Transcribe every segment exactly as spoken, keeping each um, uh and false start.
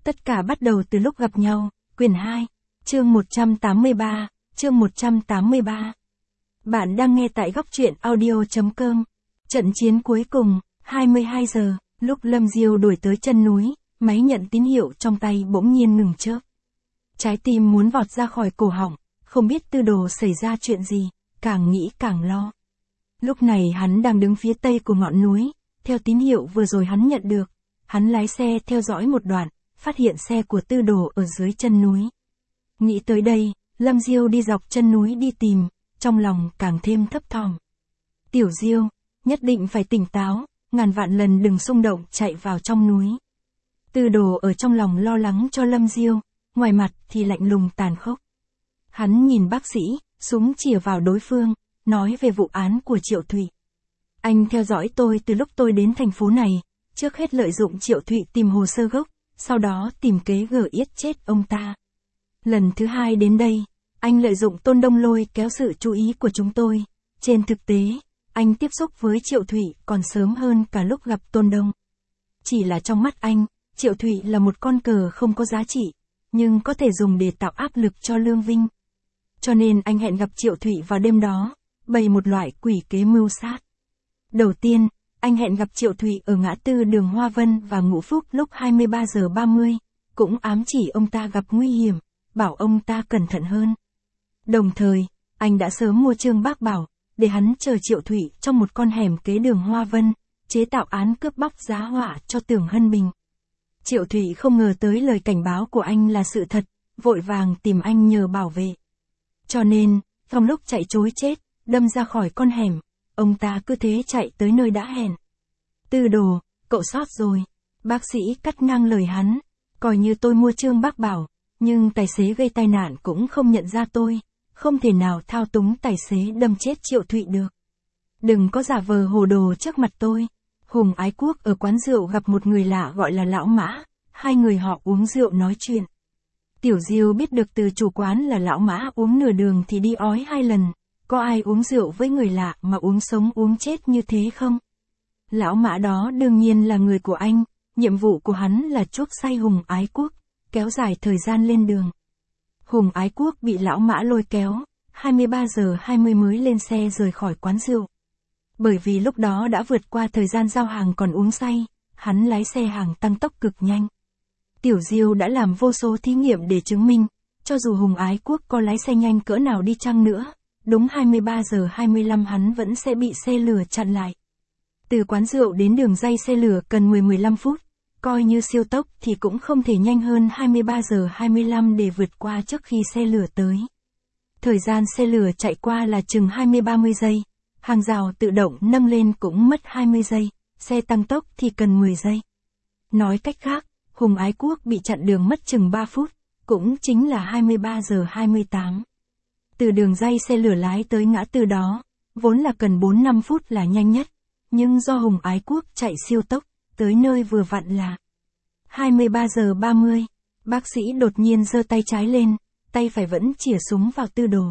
Tất cả bắt đầu từ lúc gặp nhau, quyển hai, chương một trăm tám mươi ba, chương một trăm tám mươi ba. Bạn đang nghe tại góc truyện audio chấm com. Trận chiến cuối cùng, hai mươi hai giờ, lúc Lâm Diêu đuổi tới chân núi, máy nhận tín hiệu trong tay bỗng nhiên ngừng chớp. Trái tim muốn vọt ra khỏi cổ họng, không biết Tư Đồ xảy ra chuyện gì, càng nghĩ càng lo. Lúc này hắn đang đứng phía tây của ngọn núi, theo tín hiệu vừa rồi hắn nhận được, hắn lái xe theo dõi một đoạn, phát hiện xe của Tư Đồ ở dưới chân núi. Nghĩ tới đây, Lâm Diêu đi dọc chân núi đi tìm, trong lòng càng thêm thấp thỏm. Tiểu Diêu, nhất định phải tỉnh táo, ngàn vạn lần đừng xung động chạy vào trong núi. Tư Đồ ở trong lòng lo lắng cho Lâm Diêu, ngoài mặt thì lạnh lùng tàn khốc. Hắn nhìn bác sĩ, súng chĩa vào đối phương, nói về vụ án của Triệu Thụy. Anh theo dõi tôi từ lúc tôi đến thành phố này, trước hết lợi dụng Triệu Thụy tìm hồ sơ gốc, sau đó tìm kế gở yết chết ông ta. Lần thứ hai đến đây, anh lợi dụng Tôn Đông Lôi kéo sự chú ý của chúng tôi. Trên thực tế, anh tiếp xúc với Triệu Thụy còn sớm hơn cả lúc gặp Tôn Đông. Chỉ là trong mắt anh, Triệu Thụy là một con cờ không có giá trị, nhưng có thể dùng để tạo áp lực cho Lương Vinh. Cho nên anh hẹn gặp Triệu Thụy vào đêm đó, bày một loại quỷ kế mưu sát. Đầu tiên, anh hẹn gặp Triệu Thụy ở ngã tư đường Hoa Vân và Ngũ Phúc lúc hai mươi ba giờ ba mươi, cũng ám chỉ ông ta gặp nguy hiểm, bảo ông ta cẩn thận hơn. Đồng thời, anh đã sớm mua Trương Bác Bảo, để hắn chờ Triệu Thụy trong một con hẻm kế đường Hoa Vân, chế tạo án cướp bóc giá họa cho Tưởng Hân Bình. Triệu Thụy không ngờ tới lời cảnh báo của anh là sự thật, vội vàng tìm anh nhờ bảo vệ. Cho nên, trong lúc chạy trối chết, đâm ra khỏi con hẻm, ông ta cứ thế chạy tới nơi đã hẹn. Tư Đồ, cậu sót rồi. Bác sĩ cắt ngang lời hắn, coi như tôi mua Trương Bác Bảo, nhưng tài xế gây tai nạn cũng không nhận ra tôi, không thể nào thao túng tài xế đâm chết Triệu Thụy được. Đừng có giả vờ hồ đồ trước mặt tôi. Hùng Ái Quốc ở quán rượu gặp một người lạ gọi là Lão Mã, hai người họ uống rượu nói chuyện. Tiểu Diêu biết được từ chủ quán là Lão Mã uống nửa đường thì đi ói hai lần, có ai uống rượu với người lạ mà uống sống uống chết như thế không? Lão Mã đó đương nhiên là người của anh, nhiệm vụ của hắn là chuốc say Hùng Ái Quốc, kéo dài thời gian lên đường. Hùng Ái Quốc bị Lão Mã lôi kéo, hai mươi ba giờ hai mươi mới lên xe rời khỏi quán rượu. Bởi vì lúc đó đã vượt qua thời gian giao hàng còn uống say, hắn lái xe hàng tăng tốc cực nhanh. Tiểu Diêu đã làm vô số thí nghiệm để chứng minh, cho dù Hùng Ái Quốc có lái xe nhanh cỡ nào đi chăng nữa, đúng hai mươi ba giờ hai mươi lăm hắn vẫn sẽ bị xe lửa chặn lại. Từ quán rượu đến đường ray xe lửa cần mười đến mười lăm phút, coi như siêu tốc thì cũng không thể nhanh hơn hai mươi ba giờ hai mươi lăm để vượt qua trước khi xe lửa tới. Thời gian xe lửa chạy qua là chừng hai mươi đến ba mươi giây, hàng rào tự động nâng lên cũng mất hai mươi giây, xe tăng tốc thì cần mười giây. Nói cách khác, Hùng Ái Quốc bị chặn đường mất chừng ba phút, cũng chính là hai mươi ba giờ hai mươi tám. Từ đường ray xe lửa lái tới ngã tư đó, vốn là cần bốn đến năm phút là nhanh nhất, nhưng do Hùng Ái Quốc chạy siêu tốc, tới nơi vừa vặn là hai mươi ba giờ ba mươi. Bác sĩ đột nhiên giơ tay trái lên, tay phải vẫn chĩa súng vào Tư Đồ.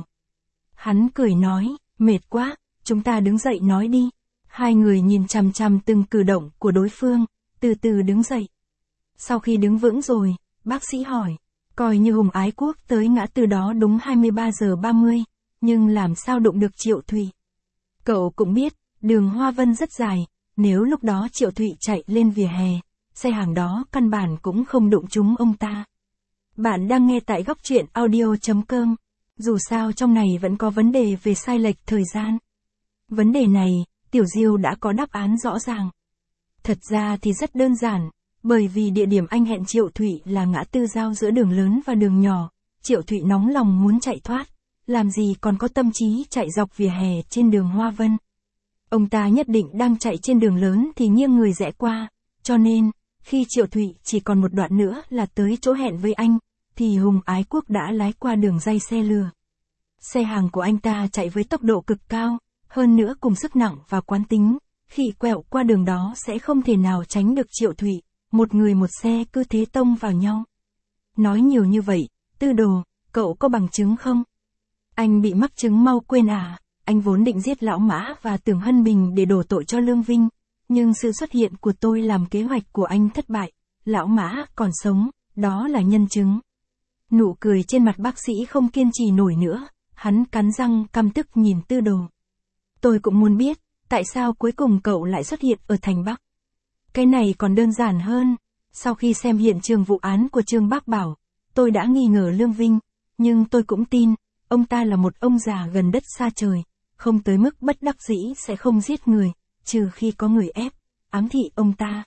Hắn cười nói, mệt quá, chúng ta đứng dậy nói đi. Hai người nhìn chằm chằm từng cử động của đối phương, từ từ đứng dậy. Sau khi đứng vững rồi, bác sĩ hỏi, coi như Hùng Ái Quốc tới ngã tư đó đúng hai mươi ba giờ ba mươi, nhưng làm sao đụng được Triệu Thụy? Cậu cũng biết, đường Hoa Vân rất dài, nếu lúc đó Triệu Thụy chạy lên vỉa hè, xe hàng đó căn bản cũng không đụng trúng ông ta. Bạn đang nghe tại góc truyện audio chấm com. Dù sao trong này vẫn có vấn đề về sai lệch thời gian. Vấn đề này, Tiểu Diêu đã có đáp án rõ ràng. Thật ra thì rất đơn giản, bởi vì địa điểm anh hẹn Triệu Thụy là ngã tư giao giữa đường lớn và đường nhỏ. Triệu Thụy nóng lòng muốn chạy thoát, làm gì còn có tâm trí chạy dọc vỉa hè trên đường Hoa Vân. Ông ta nhất định đang chạy trên đường lớn thì nghiêng người rẽ qua, cho nên, khi Triệu Thụy chỉ còn một đoạn nữa là tới chỗ hẹn với anh, thì Hùng Ái Quốc đã lái qua đường ray xe lửa. Xe hàng của anh ta chạy với tốc độ cực cao, hơn nữa cùng sức nặng và quán tính, khi quẹo qua đường đó sẽ không thể nào tránh được Triệu Thụy, một người một xe cứ thế tông vào nhau. Nói nhiều như vậy, Tư Đồ, cậu có bằng chứng không? Anh bị mắc chứng mau quên à? Anh vốn định giết Lão Mã và Tưởng Hân Bình để đổ tội cho Lương Vinh, nhưng sự xuất hiện của tôi làm kế hoạch của anh thất bại. Lão Mã còn sống, đó là nhân chứng. Nụ cười trên mặt bác sĩ không kiên trì nổi nữa, hắn cắn răng căm tức nhìn Tư Đồ. Tôi cũng muốn biết, tại sao cuối cùng cậu lại xuất hiện ở thành Bắc. Cái này còn đơn giản hơn, sau khi xem hiện trường vụ án của Trương Bác Bảo, tôi đã nghi ngờ Lương Vinh, nhưng tôi cũng tin, ông ta là một ông già gần đất xa trời, không tới mức bất đắc dĩ sẽ không giết người, trừ khi có người ép, ám thị ông ta.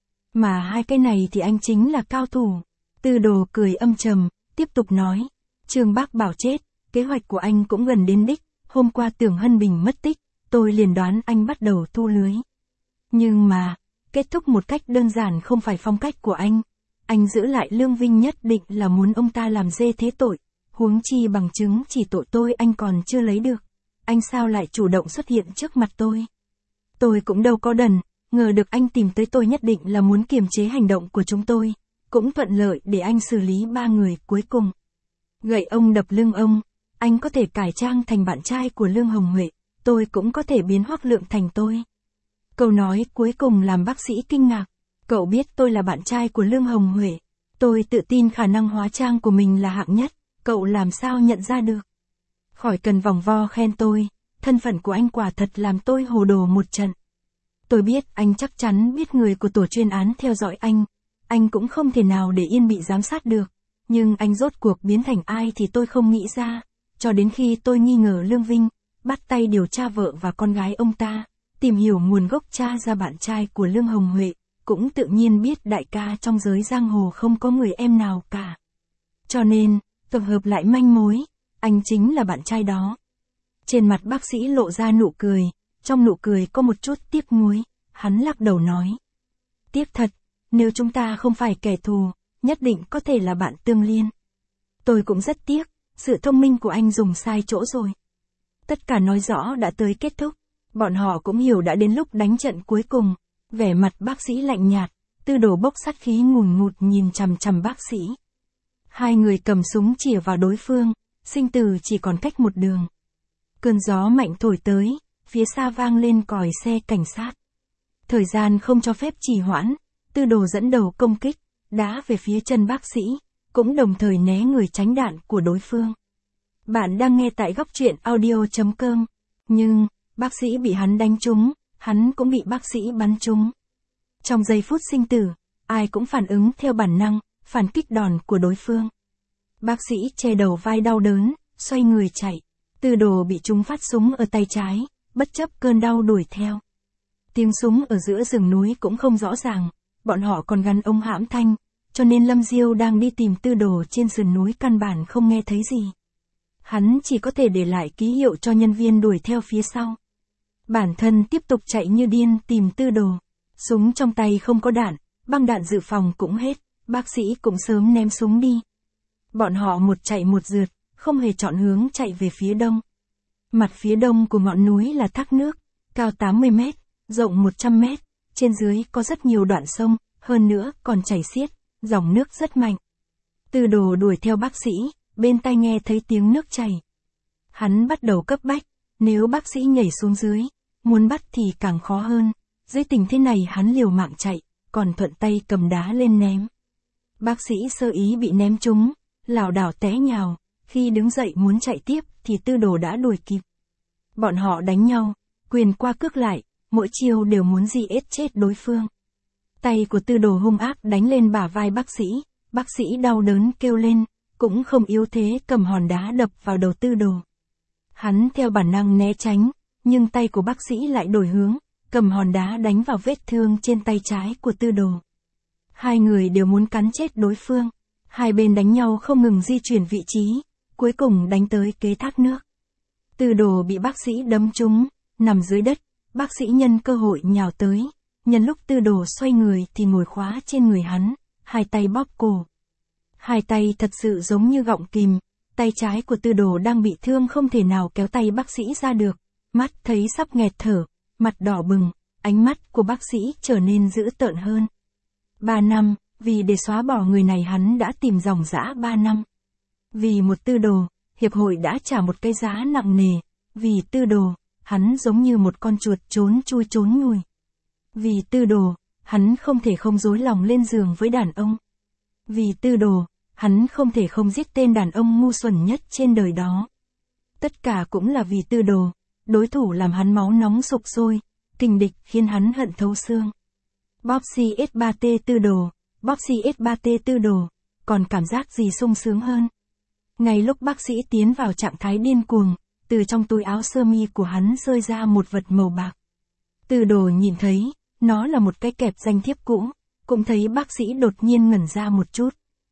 Mà hai cái này thì anh chính là cao thủ. Tư Đồ cười âm trầm, tiếp tục nói, Trương Bác Bảo chết, kế hoạch của anh cũng gần đến đích, hôm qua Tưởng Hân Bình mất tích, tôi liền đoán anh bắt đầu thu lưới. Nhưng mà, kết thúc một cách đơn giản không phải phong cách của anh. Anh giữ lại Lương Vinh nhất định là muốn ông ta làm dê thế tội, huống chi bằng chứng chỉ tội tôi anh còn chưa lấy được. Anh sao lại chủ động xuất hiện trước mặt tôi? Tôi cũng đâu có đần, ngờ được anh tìm tới tôi nhất định là muốn kiềm chế hành động của chúng tôi, cũng thuận lợi để anh xử lý ba người cuối cùng. Gậy ông đập lưng ông, anh có thể cải trang thành bạn trai của Lương Hồng Huệ, tôi cũng có thể biến Hoắc Lượng thành tôi. Câu nói cuối cùng làm bác sĩ kinh ngạc. Cậu biết tôi là bạn trai của Lương Hồng Huệ. Tôi tự tin khả năng hóa trang của mình là hạng nhất, cậu làm sao nhận ra được? Khỏi cần vòng vo khen tôi, thân phận của anh quả thật làm tôi hồ đồ một trận. Tôi biết anh chắc chắn biết người của tổ chuyên án theo dõi anh, anh cũng không thể nào để yên bị giám sát được, nhưng anh rốt cuộc biến thành ai thì tôi không nghĩ ra, cho đến khi tôi nghi ngờ Lương Vinh, bắt tay điều tra vợ và con gái ông ta, tìm hiểu nguồn gốc cha ra bạn trai của Lương Hồng Huệ, cũng tự nhiên biết đại ca trong giới giang hồ không có người em nào cả. Cho nên, tập hợp lại manh mối, anh chính là bạn trai đó. Trên mặt bác sĩ lộ ra nụ cười, trong nụ cười có một chút tiếc nuối, hắn lắc đầu nói. Tiếc thật, nếu chúng ta không phải kẻ thù, nhất định có thể là bạn tương liên. Tôi cũng rất tiếc, sự thông minh của anh dùng sai chỗ rồi. Tất cả nói rõ đã tới kết thúc, bọn họ cũng hiểu đã đến lúc đánh trận cuối cùng. Vẻ mặt bác sĩ lạnh nhạt, Tư Đồ bốc sát khí ngùn ngụt nhìn chằm chằm bác sĩ. Hai người cầm súng chĩa vào đối phương, sinh tử chỉ còn cách một đường. Cơn gió mạnh thổi tới, phía xa vang lên còi xe cảnh sát. Thời gian không cho phép trì hoãn, Tư Đồ dẫn đầu công kích, đá về phía chân bác sĩ, cũng đồng thời né người tránh đạn của đối phương. Bạn đang nghe tại góc truyện audio chấm com, nhưng, bác sĩ bị hắn đánh trúng, hắn cũng bị bác sĩ bắn trúng. Trong giây phút sinh tử, ai cũng phản ứng theo bản năng, phản kích đòn của đối phương. Bác sĩ che đầu vai đau đớn, xoay người chạy. Tư Đồ bị trúng phát súng ở tay trái, bất chấp cơn đau đuổi theo. Tiếng súng ở giữa rừng núi cũng không rõ ràng, bọn họ còn gắn ống hãm thanh, cho nên Lâm Diêu đang đi tìm Tư Đồ trên sườn núi căn bản không nghe thấy gì. Hắn chỉ có thể để lại ký hiệu cho nhân viên đuổi theo phía sau. Bản thân tiếp tục chạy như điên tìm Tư Đồ. Súng trong tay không có đạn, băng đạn dự phòng cũng hết, bác sĩ cũng sớm ném súng đi. Bọn họ một chạy một rượt, không hề chọn hướng chạy về phía đông. Mặt phía đông của ngọn núi là thác nước, cao tám mươi mét, rộng một trăm mét, trên dưới có rất nhiều đoạn sông, hơn nữa còn chảy xiết, dòng nước rất mạnh. Tư Đồ đuổi theo bác sĩ, bên tai nghe thấy tiếng nước chảy. Hắn bắt đầu cấp bách, nếu bác sĩ nhảy xuống dưới, muốn bắt thì càng khó hơn, dưới tình thế này hắn liều mạng chạy, còn thuận tay cầm đá lên ném. Bác sĩ sơ ý bị ném trúng, lảo đảo té nhào, khi đứng dậy muốn chạy tiếp thì Tư Đồ đã đuổi kịp. Bọn họ đánh nhau, quyền qua cước lại, mỗi chiêu đều muốn giết chết đối phương. Tay của Tư Đồ hung ác đánh lên bả vai bác sĩ, bác sĩ đau đớn kêu lên, cũng không yếu thế cầm hòn đá đập vào đầu Tư Đồ. Hắn theo bản năng né tránh, nhưng tay của bác sĩ lại đổi hướng, cầm hòn đá đánh vào vết thương trên tay trái của Tư Đồ. Hai người đều muốn cắn chết đối phương, hai bên đánh nhau không ngừng di chuyển vị trí, cuối cùng đánh tới kế thác nước. Tư Đồ bị bác sĩ đấm trúng, nằm dưới đất, bác sĩ nhân cơ hội nhào tới, nhân lúc Tư Đồ xoay người thì ngồi khóa trên người hắn, hai tay bóp cổ. Hai tay thật sự giống như gọng kìm, tay trái của Tư Đồ đang bị thương không thể nào kéo tay bác sĩ ra được, mắt thấy sắp nghẹt thở, mặt đỏ bừng, ánh mắt của bác sĩ trở nên dữ tợn hơn. Ba năm, vì để xóa bỏ người này hắn đã tìm dòng dã ba năm. Vì một Tư Đồ, hiệp hội đã trả một cái giá nặng nề, vì Tư Đồ, hắn giống như một con chuột trốn chui trốn nhùi. Vì Tư Đồ, hắn không thể không dối lòng lên giường với đàn ông. Vì Tư Đồ, hắn không thể không giết tên đàn ông ngu xuẩn nhất trên đời đó. Tất cả cũng là vì Tư Đồ, đối thủ làm hắn máu nóng sục sôi, kình địch khiến hắn hận thấu xương. Boxy ét ba T Tư Đồ, Boxy ét ba T Tư Đồ, còn cảm giác gì sung sướng hơn. Ngay lúc bác sĩ tiến vào trạng thái điên cuồng, từ trong túi áo sơ mi của hắn rơi ra một vật màu bạc. Tư Đồ nhìn thấy, nó là một cái kẹp danh thiếp cũ, cũng thấy bác sĩ đột nhiên ngẩn ra một chút.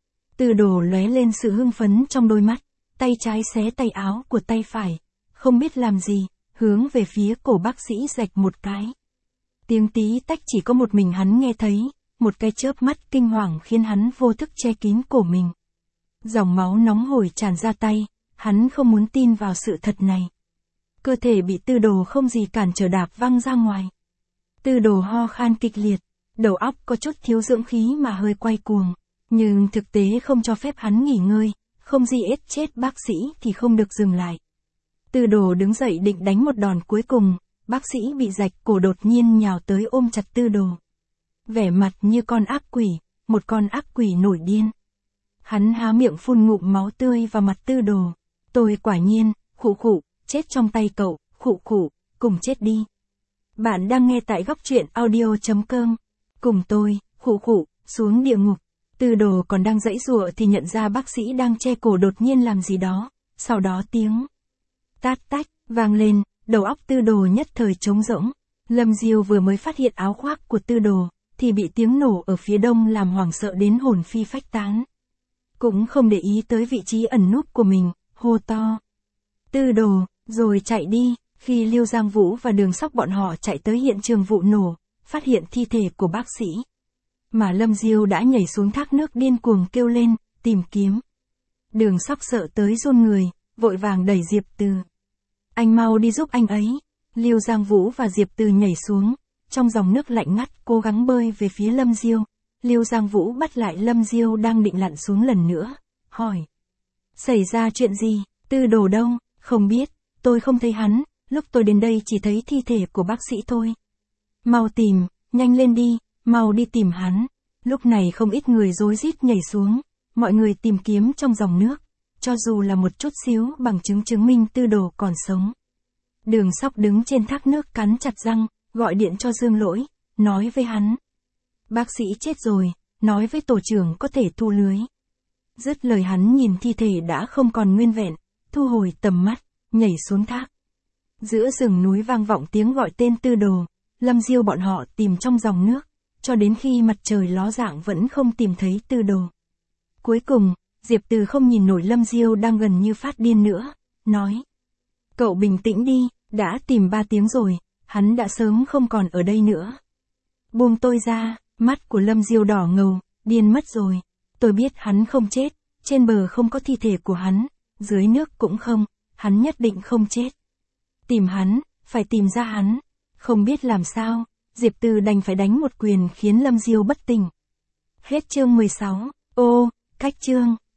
Tư Đồ lóe lên sự hưng phấn trong đôi mắt, tay trái xé tay áo của tay phải, không biết làm gì, hướng về phía cổ bác sĩ rạch một cái. Tiếng tí tách chỉ có một mình hắn nghe thấy, một cái chớp mắt kinh hoàng khiến hắn vô thức che kín cổ mình. Dòng máu nóng hổi tràn ra tay, hắn không muốn tin vào sự thật này. Cơ thể bị Tư Đồ không gì cản trở đạp văng ra ngoài. Tư Đồ ho khan kịch liệt, đầu óc có chút thiếu dưỡng khí mà hơi quay cuồng, nhưng thực tế không cho phép hắn nghỉ ngơi, không gì ết chết bác sĩ thì không được dừng lại. Tư Đồ đứng dậy định đánh một đòn cuối cùng, bác sĩ bị rạch cổ đột nhiên nhào tới ôm chặt Tư Đồ. Vẻ mặt như con ác quỷ, một con ác quỷ nổi điên. Hắn há miệng phun ngụm máu tươi vào mặt Tư Đồ. Tôi quả nhiên, khụ khụ, chết trong tay cậu, khụ khụ, cùng chết đi. Bạn đang nghe tại góc truyện audio chấm com. Cùng tôi, khụ khụ, xuống địa ngục. Tư Đồ còn đang giãy giụa thì nhận ra bác sĩ đang che cổ đột nhiên làm gì đó. Sau đó tiếng tát tách vang lên, đầu óc Tư Đồ nhất thời trống rỗng. Lâm Diêu vừa mới phát hiện áo khoác của Tư Đồ, thì bị tiếng nổ ở phía đông làm hoảng sợ đến hồn phi phách tán. Cũng không để ý tới vị trí ẩn núp của mình, hô to. Tư Đồ, rồi chạy đi. Khi Liêu Giang Vũ và Đường Sóc bọn họ chạy tới hiện trường vụ nổ, phát hiện thi thể của bác sĩ. Mà Lâm Diêu đã nhảy xuống thác nước điên cuồng kêu lên, tìm kiếm. Đường Sóc sợ tới run người, vội vàng đẩy Diệp Từ. Anh mau đi giúp anh ấy. Liêu Giang Vũ và Diệp Từ nhảy xuống, trong dòng nước lạnh ngắt cố gắng bơi về phía Lâm Diêu. Liêu Giang Vũ bắt lại Lâm Diêu đang định lặn xuống lần nữa, hỏi. Xảy ra chuyện gì? Tư Đồ đâu? Không biết, tôi không thấy hắn, lúc tôi đến đây chỉ thấy thi thể của bác sĩ thôi. Mau tìm, nhanh lên đi, mau đi tìm hắn. Lúc này không ít người rối rít nhảy xuống, mọi người tìm kiếm trong dòng nước, cho dù là một chút xíu bằng chứng chứng minh Tư Đồ còn sống. Đường Sóc đứng trên thác nước cắn chặt răng, gọi điện cho Dương Lỗi, nói với hắn. Bác sĩ chết rồi, nói với tổ trưởng có thể thu lưới. Dứt lời hắn nhìn thi thể đã không còn nguyên vẹn, thu hồi tầm mắt, nhảy xuống thác. Giữa rừng núi vang vọng tiếng gọi tên Tư Đồ, Lâm Diêu bọn họ tìm trong dòng nước, cho đến khi mặt trời ló dạng vẫn không tìm thấy Tư Đồ. Cuối cùng, Diệp Từ không nhìn nổi Lâm Diêu đang gần như phát điên nữa, nói. Cậu bình tĩnh đi, đã tìm ba tiếng rồi, hắn đã sớm không còn ở đây nữa. Buông tôi ra, mắt của Lâm Diêu đỏ ngầu, điên mất rồi. Tôi biết hắn không chết, trên bờ không có thi thể của hắn, dưới nước cũng không, hắn nhất định không chết. Tìm hắn, phải tìm ra hắn. Không biết làm sao, Diệp Từ đành phải đánh một quyền khiến Lâm Diêu bất tỉnh. Hết chương mười sáu. Ô, cách chương.